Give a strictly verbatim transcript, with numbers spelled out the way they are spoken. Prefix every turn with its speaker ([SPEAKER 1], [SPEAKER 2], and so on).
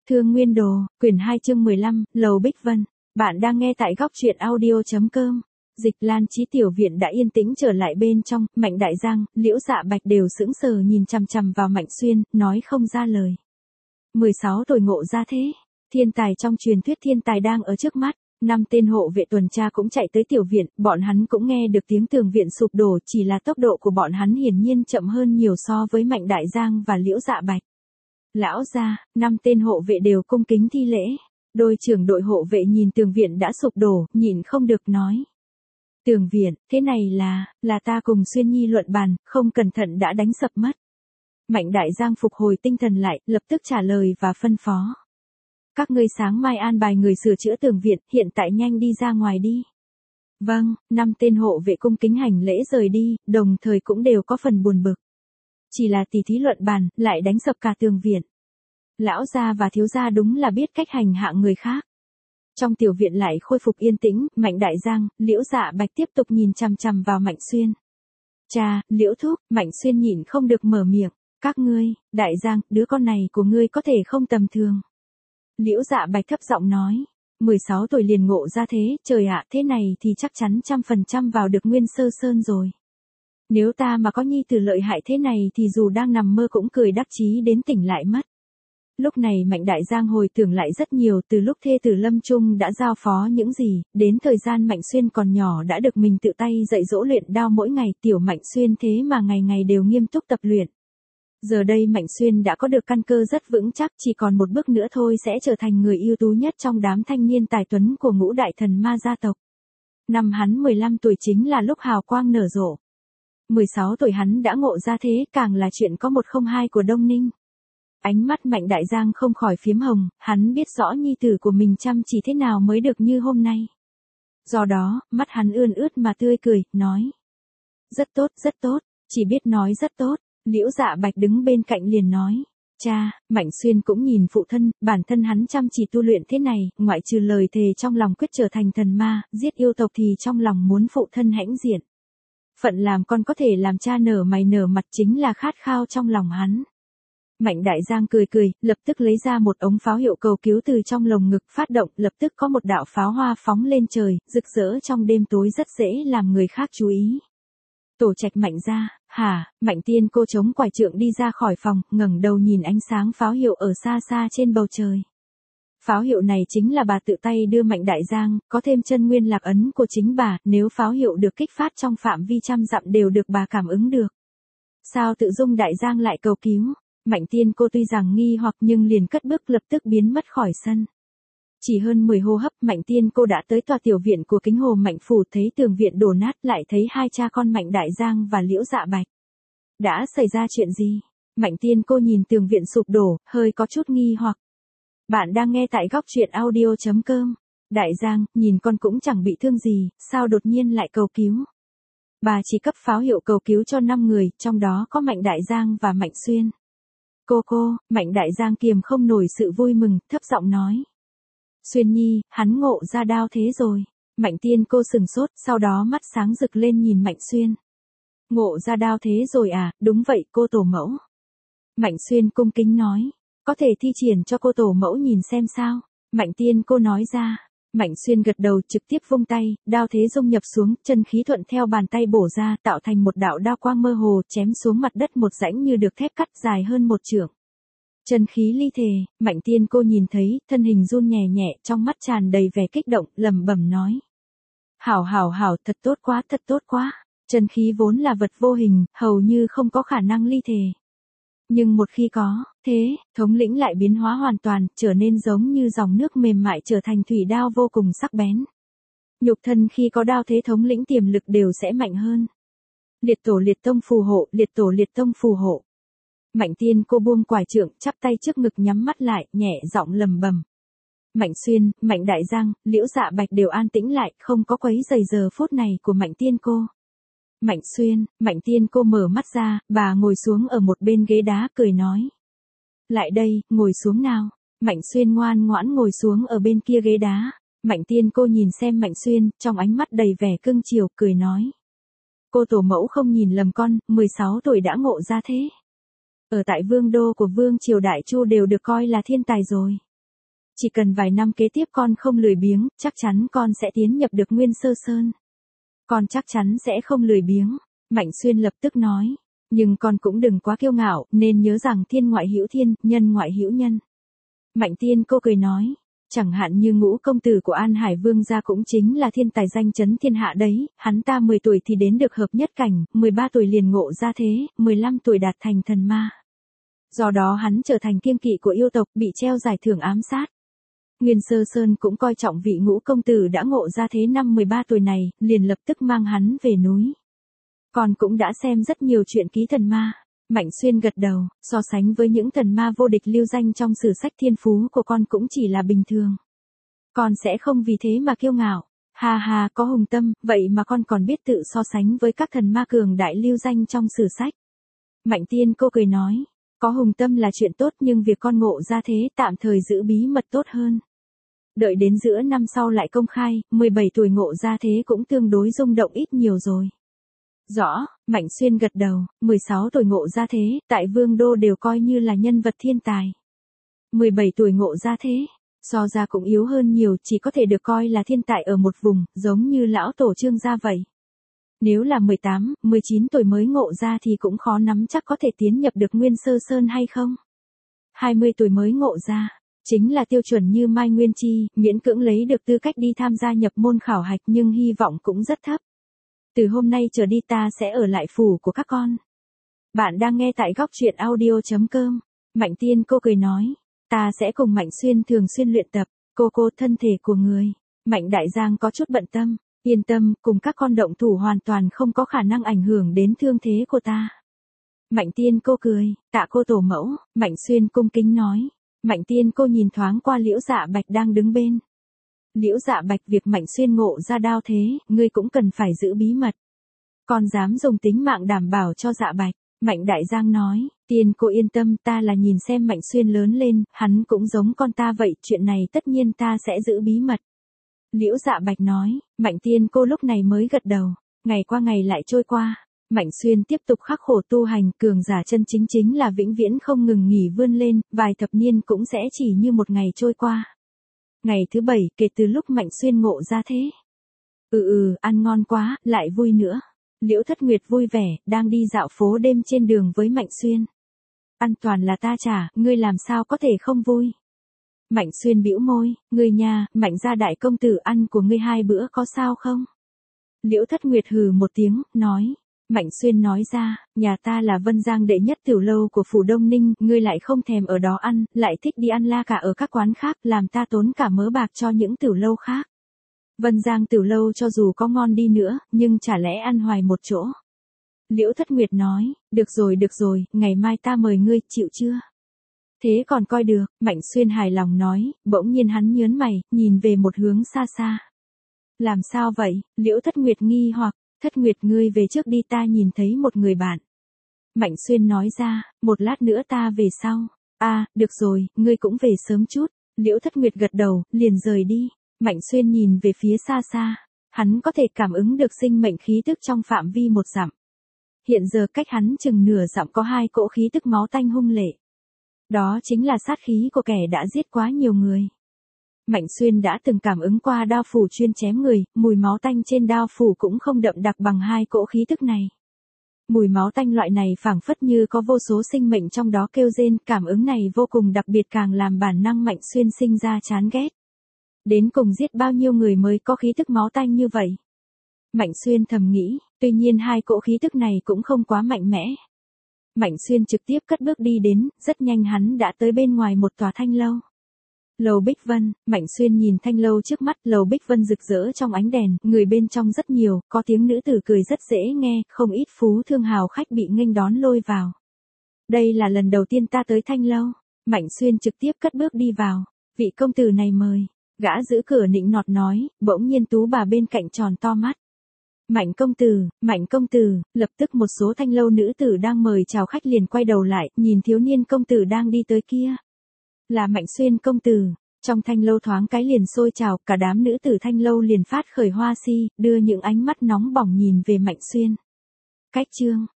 [SPEAKER 1] Thương Nguyên Đồ, quyển hai chương mười lăm, Lầu Bích Vân. Bạn đang nghe tại góc truyện audio.com. Dịch Lan Chí tiểu viện đã yên tĩnh trở lại bên trong, Mạnh Đại Giang, Liễu Dạ Bạch đều sững sờ nhìn chằm chằm vào Mạnh Xuyên, nói không ra lời. mười sáu tuổi ngộ ra thế, thiên tài trong truyền thuyết thiên tài đang ở trước mắt. Năm tên hộ vệ tuần tra cũng chạy tới tiểu viện, bọn hắn cũng nghe được tiếng tường viện sụp đổ, chỉ là tốc độ của bọn hắn hiển nhiên chậm hơn nhiều so với Mạnh Đại Giang và Liễu Dạ Bạch. Lão gia, năm tên hộ vệ đều cung kính thi lễ. Đôi trưởng đội hộ vệ nhìn tường viện đã sụp đổ, nhìn không được nói. Tường viện, thế này là, là ta cùng Xuyên Nhi luận bàn, không cẩn thận đã đánh sập mất. Mạnh Đại Giang phục hồi tinh thần lại, lập tức trả lời và phân phó. Các ngươi sáng mai an bài người sửa chữa tường viện, hiện tại nhanh đi ra ngoài đi. Vâng, năm tên hộ vệ cung kính hành lễ rời đi, đồng thời cũng đều có phần buồn bực. Chỉ là tỉ thí luận bàn, lại đánh sập cả tường viện. Lão gia và thiếu gia đúng là biết cách hành hạ người khác. Trong tiểu viện lại khôi phục yên tĩnh, Mạnh Đại Giang, Liễu Dạ Bạch tiếp tục nhìn chằm chằm vào Mạnh Xuyên. Cha, Liễu thúc, Mạnh Xuyên nhịn không được mở miệng. Các ngươi, Đại Giang, đứa con này của ngươi có thể không tầm thường. Liễu Dạ Bạch thấp giọng nói. mười sáu tuổi liền ngộ ra thế, trời ạ, thế này thì chắc chắn trăm phần trăm vào được Nguyên Sơ Sơn rồi. Nếu ta mà có nhi tử lợi hại thế này thì dù đang nằm mơ cũng cười đắc chí đến tỉnh lại mất. Lúc này Mạnh Đại Giang hồi tưởng lại rất nhiều từ lúc thê tử Lâm Trung đã giao phó những gì, đến thời gian Mạnh Xuyên còn nhỏ đã được mình tự tay dạy dỗ luyện đao mỗi ngày, tiểu Mạnh Xuyên thế mà ngày ngày đều nghiêm túc tập luyện. Giờ đây Mạnh Xuyên đã có được căn cơ rất vững chắc, chỉ còn một bước nữa thôi sẽ trở thành người ưu tú nhất trong đám thanh niên tài tuấn của ngũ đại thần ma gia tộc. Năm hắn mười lăm tuổi chính là lúc hào quang nở rộ. mười sáu tuổi hắn đã ngộ ra thế, càng là chuyện có một không hai của Đông Ninh. Ánh mắt Mạnh Đại Giang không khỏi phiếm hồng, hắn biết rõ nhi tử của mình chăm chỉ thế nào mới được như hôm nay. Do đó, mắt hắn ươn ướt mà tươi cười, nói. Rất tốt, rất tốt, chỉ biết nói rất tốt. Liễu Dạ Bạch đứng bên cạnh liền nói. Cha, Mạnh Xuyên cũng nhìn phụ thân, bản thân hắn chăm chỉ tu luyện thế này, ngoại trừ lời thề trong lòng quyết trở thành thần ma, giết yêu tộc thì trong lòng muốn phụ thân hãnh diện. Phận làm con có thể làm cha nở mày nở mặt chính là khát khao trong lòng hắn. Mạnh Đại Giang cười cười, lập tức lấy ra một ống pháo hiệu cầu cứu từ trong lồng ngực phát động, lập tức có một đạo pháo hoa phóng lên trời, rực rỡ trong đêm tối rất dễ làm người khác chú ý. Tổ Trạch Mạnh ra, hả, Mạnh Tiên cô chống quải trượng đi ra khỏi phòng, ngẩng đầu nhìn ánh sáng pháo hiệu ở xa xa trên bầu trời. Pháo hiệu này chính là bà tự tay đưa Mạnh Đại Giang, có thêm chân nguyên lạc ấn của chính bà, nếu pháo hiệu được kích phát trong phạm vi trăm dặm đều được bà cảm ứng được. Sao tự dung Đại Giang lại cầu cứu? Mạnh Tiên cô tuy rằng nghi hoặc nhưng liền cất bước lập tức biến mất khỏi sân. Chỉ hơn mười hô hấp, Mạnh Tiên cô đã tới tòa tiểu viện của Kính Hồ Mạnh phủ, thấy tường viện đổ nát, lại thấy hai cha con Mạnh Đại Giang và Liễu Dạ Bạch. Đã xảy ra chuyện gì? Mạnh Tiên cô nhìn tường viện sụp đổ, hơi có chút nghi hoặc. Bạn đang nghe tại góc truyện audio.com. Đại Giang, nhìn con cũng chẳng bị thương gì, sao đột nhiên lại cầu cứu? Bà chỉ cấp pháo hiệu cầu cứu cho năm người, trong đó có Mạnh Đại Giang và Mạnh Xuyên. Cô cô, Mạnh Đại Giang kiềm không nổi sự vui mừng, thấp giọng nói. Xuyên Nhi, hắn ngộ ra đao thế rồi. Mạnh Tiên cô sừng sốt, sau đó mắt sáng rực lên nhìn Mạnh Xuyên. Ngộ ra đao thế rồi à, đúng vậy cô tổ mẫu. Mạnh Xuyên cung kính nói. Có thể thi triển cho cô tổ mẫu nhìn xem sao. Mạnh Tiên cô nói ra. Mạnh Xuyên gật đầu trực tiếp vung tay, đao thế dung nhập xuống, chân khí thuận theo bàn tay bổ ra tạo thành một đạo đao quang mơ hồ chém xuống mặt đất một rãnh như được thép cắt dài hơn một trượng. Chân khí ly thể, Mạnh Tiên cô nhìn thấy, thân hình run nhẹ nhẹ, trong mắt tràn đầy vẻ kích động, lẩm bẩm nói. Hảo hảo hảo, thật tốt quá, thật tốt quá. Chân khí vốn là vật vô hình, hầu như không có khả năng ly thể. Nhưng một khi có, thế, thống lĩnh lại biến hóa hoàn toàn, trở nên giống như dòng nước mềm mại trở thành thủy đao vô cùng sắc bén. Nhục thân khi có đao thế thống lĩnh tiềm lực đều sẽ mạnh hơn. Liệt tổ liệt tông phù hộ, liệt tổ liệt tông phù hộ. Mạnh Tiên cô buông quải trượng, chắp tay trước ngực nhắm mắt lại, nhẹ giọng lầm bầm. Mạnh Xuyên, Mạnh Đại Giang, Liễu Dạ Bạch đều an tĩnh lại, không có quấy rầy giờ phút này của Mạnh Tiên cô. Mạnh Xuyên, Mạnh Tiên cô mở mắt ra, bà ngồi xuống ở một bên ghế đá cười nói. Lại đây, ngồi xuống nào. Mạnh Xuyên ngoan ngoãn ngồi xuống ở bên kia ghế đá. Mạnh Tiên cô nhìn xem Mạnh Xuyên, trong ánh mắt đầy vẻ cưng chiều, cười nói. Cô tổ mẫu không nhìn lầm con, mười sáu tuổi đã ngộ ra thế. Ở tại vương đô của vương triều Đại Chu đều được coi là thiên tài rồi. Chỉ cần vài năm kế tiếp con không lười biếng, chắc chắn con sẽ tiến nhập được Nguyên Sơ Sơn. Con chắc chắn sẽ không lười biếng. Mạnh Xuyên lập tức nói. Nhưng con cũng đừng quá kiêu ngạo, nên nhớ rằng thiên ngoại hữu thiên, nhân ngoại hữu nhân. Mạnh Tiên cô cười nói. Chẳng hạn như Ngũ công tử của An Hải Vương gia cũng chính là thiên tài danh chấn thiên hạ đấy, hắn ta mười tuổi thì đến được hợp nhất cảnh, mười ba tuổi liền ngộ ra thế, mười lăm tuổi đạt thành thần ma. Do đó hắn trở thành kiêng kỵ của yêu tộc, bị treo giải thưởng ám sát. Nguyên Sơ Sơn cũng coi trọng vị Ngũ công tử đã ngộ ra thế năm mười ba tuổi này, liền lập tức mang hắn về núi. Con cũng đã xem rất nhiều chuyện ký thần ma. Mạnh Xuyên gật đầu, so sánh với những thần ma vô địch lưu danh trong sử sách thiên phú của con cũng chỉ là bình thường. Con sẽ không vì thế mà kiêu ngạo. Ha ha, có hùng tâm, vậy mà con còn biết tự so sánh với các thần ma cường đại lưu danh trong sử sách. Mạnh Tiên cô cười nói, có hùng tâm là chuyện tốt nhưng việc con ngộ ra thế tạm thời giữ bí mật tốt hơn. Đợi đến giữa năm sau lại công khai, mười bảy tuổi ngộ ra thế cũng tương đối rung động ít nhiều rồi. Rõ, Mạnh Xuyên gật đầu, mười sáu tuổi ngộ ra thế, tại Vương Đô đều coi như là nhân vật thiên tài. mười bảy tuổi ngộ ra thế, so ra cũng yếu hơn nhiều, chỉ có thể được coi là thiên tài ở một vùng, giống như lão tổ Trương gia vậy. Nếu là mười tám, mười chín tuổi mới ngộ ra thì cũng khó nắm chắc có thể tiến nhập được Nguyên Sơ Sơn hay không. hai mươi tuổi mới ngộ ra, chính là tiêu chuẩn như Mai Nguyên Chi, miễn cưỡng lấy được tư cách đi tham gia nhập môn khảo hạch nhưng hy vọng cũng rất thấp. Từ hôm nay trở đi ta sẽ ở lại phủ của các con. Bạn đang nghe tại góc truyện audio chấm com. Mạnh Tiên cô cười nói. Ta sẽ cùng Mạnh Xuyên thường xuyên luyện tập. Cô cô thân thể của người. Mạnh Đại Giang có chút bận tâm. Yên tâm, cùng các con động thủ hoàn toàn không có khả năng ảnh hưởng đến thương thế của ta. Mạnh Tiên cô cười. Tạ cô tổ mẫu. Mạnh Xuyên cung kính nói. Mạnh Tiên cô nhìn thoáng qua Liễu Dạ Bạch đang đứng bên. Liễu Dạ Bạch, việc Mạnh Xuyên ngộ ra đao thế, ngươi cũng cần phải giữ bí mật. Con dám dùng tính mạng đảm bảo cho Dạ Bạch. Mạnh Đại Giang nói, Tiên cô yên tâm, ta là nhìn xem Mạnh Xuyên lớn lên, hắn cũng giống con ta vậy, chuyện này tất nhiên ta sẽ giữ bí mật. Liễu Dạ Bạch nói, Mạnh Tiên cô lúc này mới gật đầu, ngày qua ngày lại trôi qua. Mạnh Xuyên tiếp tục khắc khổ tu hành, cường giả chân chính chính là vĩnh viễn không ngừng nghỉ vươn lên, vài thập niên cũng sẽ chỉ như một ngày trôi qua. Ngày thứ bảy, kể từ lúc Mạnh Xuyên ngộ ra thế. Ừ ừ, ăn ngon quá, lại vui nữa. Liễu Thất Nguyệt vui vẻ, đang đi dạo phố đêm trên đường với Mạnh Xuyên. Ăn toàn là ta trả, ngươi làm sao có thể không vui. Mạnh Xuyên bĩu môi, ngươi nha, Mạnh gia đại công tử ăn của ngươi hai bữa có sao không? Liễu Thất Nguyệt hừ một tiếng, nói. Mạnh Xuyên nói ra, nhà ta là Vân Giang đệ nhất tiểu lâu của phủ Đông Ninh, ngươi lại không thèm ở đó ăn, lại thích đi ăn la cả ở các quán khác, làm ta tốn cả mớ bạc cho những tiểu lâu khác. Vân Giang tiểu lâu cho dù có ngon đi nữa, nhưng chả lẽ ăn hoài một chỗ. Liễu Thất Nguyệt nói, được rồi được rồi, ngày mai ta mời ngươi, chịu chưa? Thế còn coi được, Mạnh Xuyên hài lòng nói, bỗng nhiên hắn nhớn mày, nhìn về một hướng xa xa. Làm sao vậy? Liễu Thất Nguyệt nghi hoặc. Thất Nguyệt, ngươi về trước đi, ta nhìn thấy một người bạn. Mạnh Xuyên nói ra, một lát nữa ta về sau. À, được rồi, ngươi cũng về sớm chút. Liễu Thất Nguyệt gật đầu, liền rời đi. Mạnh Xuyên nhìn về phía xa xa. Hắn có thể cảm ứng được sinh mệnh khí tức trong phạm vi một dặm. Hiện giờ cách hắn chừng nửa dặm có hai cỗ khí tức máu tanh hung lệ. Đó chính là sát khí của kẻ đã giết quá nhiều người. Mạnh Xuyên đã từng cảm ứng qua đao phủ chuyên chém người, mùi máu tanh trên đao phủ cũng không đậm đặc bằng hai cỗ khí tức này. Mùi máu tanh loại này phảng phất như có vô số sinh mệnh trong đó kêu rên, cảm ứng này vô cùng đặc biệt càng làm bản năng Mạnh Xuyên sinh ra chán ghét. Đến cùng giết bao nhiêu người mới có khí tức máu tanh như vậy? Mạnh Xuyên thầm nghĩ, tuy nhiên hai cỗ khí tức này cũng không quá mạnh mẽ. Mạnh Xuyên trực tiếp cất bước đi đến, rất nhanh hắn đã tới bên ngoài một tòa thanh lâu. Lầu Bích Vân, Mạnh Xuyên nhìn thanh lâu trước mắt, lầu Bích Vân rực rỡ trong ánh đèn, người bên trong rất nhiều, có tiếng nữ tử cười rất dễ nghe, không ít phú thương hào khách bị nghênh đón lôi vào. Đây là lần đầu tiên ta tới thanh lâu. Mạnh Xuyên trực tiếp cất bước đi vào. Vị công tử này mời. Gã giữ cửa nịnh nọt nói, bỗng nhiên tú bà bên cạnh tròn to mắt. Mạnh công tử, Mạnh công tử, lập tức một số thanh lâu nữ tử đang mời chào khách liền quay đầu lại, nhìn thiếu niên công tử đang đi tới kia. Là Mạnh Xuyên công tử. Trong thanh lâu thoáng cái liền xôi trào, cả đám nữ tử thanh lâu liền phát khởi hoa si, đưa những ánh mắt nóng bỏng nhìn về Mạnh Xuyên. Cách chương